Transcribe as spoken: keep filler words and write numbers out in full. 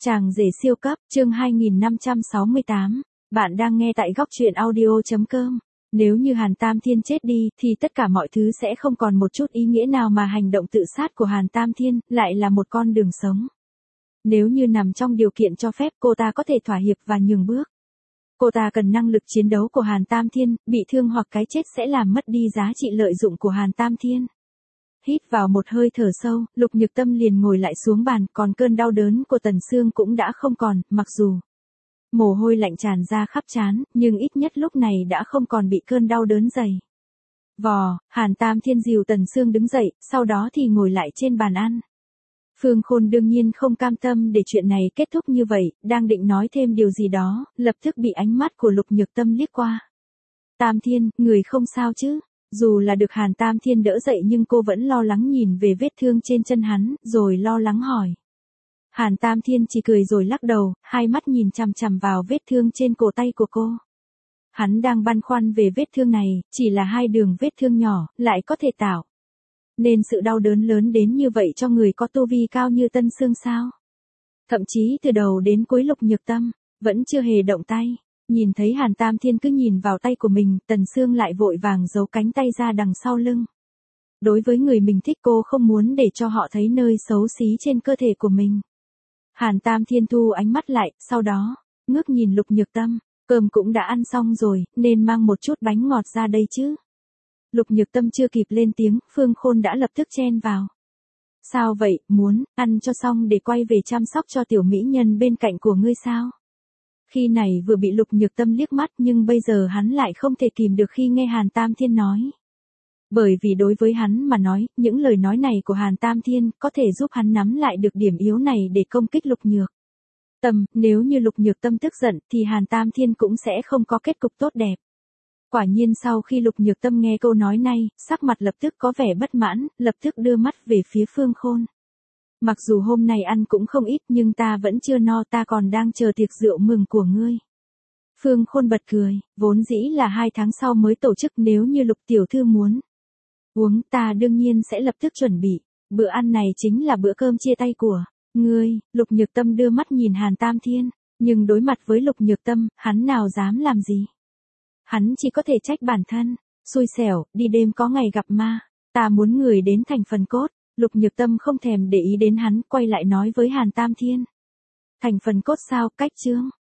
Chàng rể siêu cấp, chương hai nghìn năm trăm sáu mươi tám. Bạn đang nghe tại góc truyện audio.com. Nếu như Hàn Tam Thiên chết đi, thì tất cả mọi thứ sẽ không còn một chút ý nghĩa nào mà hành động tự sát của Hàn Tam Thiên lại là một con đường sống. Nếu như nằm trong điều kiện cho phép, cô ta có thể thỏa hiệp và nhường bước. Cô ta cần năng lực chiến đấu của Hàn Tam Thiên, bị thương hoặc cái chết sẽ làm mất đi giá trị lợi dụng của Hàn Tam Thiên. Hít vào một hơi thở sâu, Lục Nhược Tâm liền ngồi lại xuống bàn, còn cơn đau đớn của Tần Sương cũng đã không còn, mặc dù mồ hôi lạnh tràn ra khắp trán, nhưng ít nhất lúc này đã không còn bị cơn đau đớn dày vò. Hàn Tam Thiên dìu Tần Sương đứng dậy, sau đó thì ngồi lại trên bàn ăn. Phương Khôn đương nhiên không cam tâm để chuyện này kết thúc như vậy, đang định nói thêm điều gì đó, lập tức bị ánh mắt của Lục Nhược Tâm liếc qua. Tam Thiên, người không sao chứ? Dù là được Hàn Tam Thiên đỡ dậy nhưng cô vẫn lo lắng nhìn về vết thương trên chân hắn, rồi lo lắng hỏi. Hàn Tam Thiên chỉ cười rồi lắc đầu, hai mắt nhìn chằm chằm vào vết thương trên cổ tay của cô. Hắn đang băn khoăn về vết thương này, chỉ là hai đường vết thương nhỏ, lại có thể tạo nên sự đau đớn lớn đến như vậy cho người có tu vi cao như Tân Sương sao? Thậm chí từ đầu đến cuối Lục Nhược Tâm vẫn chưa hề động tay. Nhìn thấy Hàn Tam Thiên cứ nhìn vào tay của mình, Tần Sương lại vội vàng giấu cánh tay ra đằng sau lưng. Đối với người mình thích, cô không muốn để cho họ thấy nơi xấu xí trên cơ thể của mình. Hàn Tam Thiên thu ánh mắt lại, sau đó ngước nhìn Lục Nhược Tâm, cơm cũng đã ăn xong rồi, nên mang một chút bánh ngọt ra đây chứ. Lục Nhược Tâm chưa kịp lên tiếng, Phương Khôn đã lập tức chen vào. Sao vậy, muốn ăn cho xong để quay về chăm sóc cho tiểu mỹ nhân bên cạnh của ngươi sao? Khi này vừa bị Lục Nhược Tâm liếc mắt, nhưng bây giờ hắn lại không thể kìm được khi nghe Hàn Tam Thiên nói. Bởi vì đối với hắn mà nói, những lời nói này của Hàn Tam Thiên có thể giúp hắn nắm lại được điểm yếu này để công kích Lục Nhược Tâm. Nếu như Lục Nhược Tâm tức giận thì Hàn Tam Thiên cũng sẽ không có kết cục tốt đẹp. Quả nhiên sau khi Lục Nhược Tâm nghe câu nói này, sắc mặt lập tức có vẻ bất mãn, lập tức đưa mắt về phía Phương Khôn. Mặc dù hôm nay ăn cũng không ít nhưng ta vẫn chưa no, ta còn đang chờ tiệc rượu mừng của ngươi. Phương Khôn bật cười, vốn dĩ là hai tháng sau mới tổ chức, nếu như Lục tiểu thư muốn uống ta đương nhiên sẽ lập tức chuẩn bị. Bữa ăn này chính là bữa cơm chia tay của ngươi. Lục Nhược Tâm đưa mắt nhìn Hàn Tam Thiên, nhưng đối mặt với Lục Nhược Tâm, hắn nào dám làm gì. Hắn chỉ có thể trách bản thân, xui xẻo, đi đêm có ngày gặp ma, ta muốn người đến thành phần cốt. Lục Nhược Tâm không thèm để ý đến hắn, quay lại nói với Hàn Tam Thiên. Thành phần cốt sao, cách chương.